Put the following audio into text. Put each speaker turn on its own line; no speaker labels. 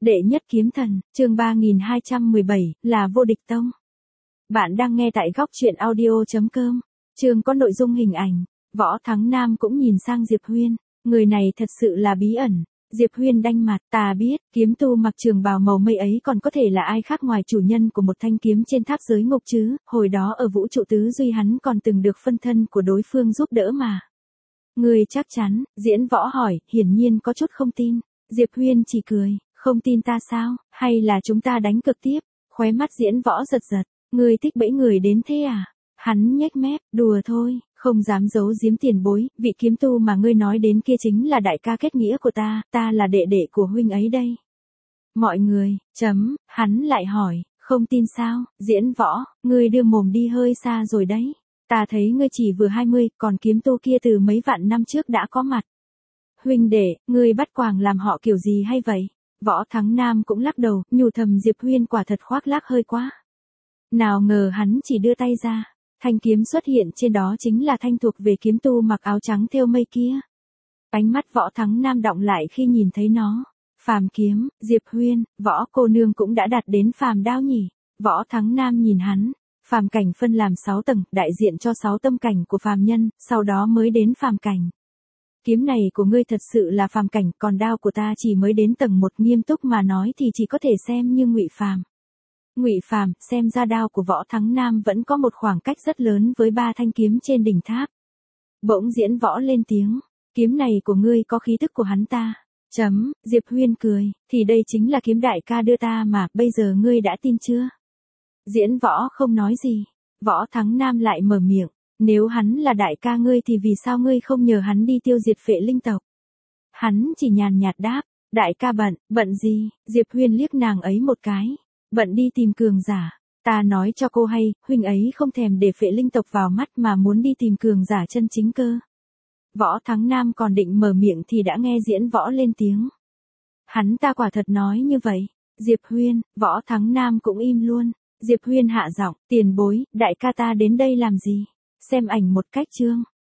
Đệ nhất kiếm thần, chương 3217, là vô địch tông. Bạn đang nghe tại góc truyện audio.com. Chương có nội dung hình ảnh. Võ Thắng Nam cũng nhìn sang Diệp Huyên. Người này thật sự là bí ẩn. Diệp Huyên đanh mặt, ta biết, kiếm tu mặc trường bào màu mây ấy còn có thể là ai khác ngoài chủ nhân của một thanh kiếm trên tháp giới ngục chứ, hồi đó ở vũ trụ tứ duy hắn còn từng được phân thân của đối phương giúp đỡ mà. Người chắc chắn, Diễn Võ hỏi, hiển nhiên có chút không tin. Diệp Huyên chỉ cười, không tin ta sao, hay là chúng ta đánh cược tiếp, khóe mắt Diễn Võ giật giật, ngươi thích bẫy người đến thế à? Hắn nhếch mép, đùa thôi, không dám giấu giếm tiền bối, vị kiếm tu mà ngươi nói đến kia chính là đại ca kết nghĩa của ta là đệ đệ của huynh ấy đây. Mọi người, hắn lại hỏi, không tin sao, Diễn Võ, ngươi đưa mồm đi hơi xa rồi đấy. Ta thấy ngươi chỉ vừa 20, còn kiếm tu kia từ mấy vạn năm trước đã có mặt. Huynh đệ, ngươi bắt quàng làm họ kiểu gì hay vậy? Võ Thắng Nam cũng lắc đầu, nhủ thầm Diệp Huyên quả thật khoác lác hơi quá. Nào ngờ hắn chỉ đưa tay ra, thanh kiếm xuất hiện trên đó chính là thanh thuộc về kiếm tu mặc áo trắng thêu mây kia. Ánh mắt Võ Thắng Nam đọng lại khi nhìn thấy nó. Phàm kiếm, Diệp Huyên, Võ cô nương cũng đã đạt đến phàm đao nhỉ? Võ Thắng Nam nhìn hắn. Phàm cảnh phân làm 6 tầng, đại diện cho 6 tâm cảnh của phàm nhân, sau đó mới đến phàm cảnh. Kiếm này của ngươi thật sự là phàm cảnh, còn đao của ta chỉ mới đến tầng 1, nghiêm túc mà nói thì chỉ có thể xem như ngụy phàm. Ngụy phàm, xem ra đao của Võ Thắng Nam vẫn có một khoảng cách rất lớn với 3 thanh kiếm trên đỉnh tháp. Bỗng Diễn Võ lên tiếng, kiếm này của ngươi có khí tức của hắn ta. Diệp Huyên cười, thì đây chính là kiếm đại ca đưa ta mà, bây giờ ngươi đã tin chưa? Diễn Võ không nói gì. Võ Thắng Nam lại mở miệng, nếu hắn là đại ca ngươi thì vì sao ngươi không nhờ hắn đi tiêu diệt phệ linh tộc? Hắn chỉ nhàn nhạt đáp, đại ca bận gì? Diệp Huyên liếc nàng ấy một cái, bận đi tìm cường giả. Ta nói cho cô hay, huynh ấy không thèm để phệ linh tộc vào mắt mà muốn đi tìm cường giả chân chính cơ. Võ Thắng Nam còn định mở miệng thì đã nghe Diễn Võ lên tiếng. Hắn ta quả thật nói như vậy. Diệp Huyên, Võ Thắng Nam cũng im luôn. Diệp Huyên hạ giọng, tiền bối, đại ca ta đến đây làm gì? Xem ảnh một cách chương.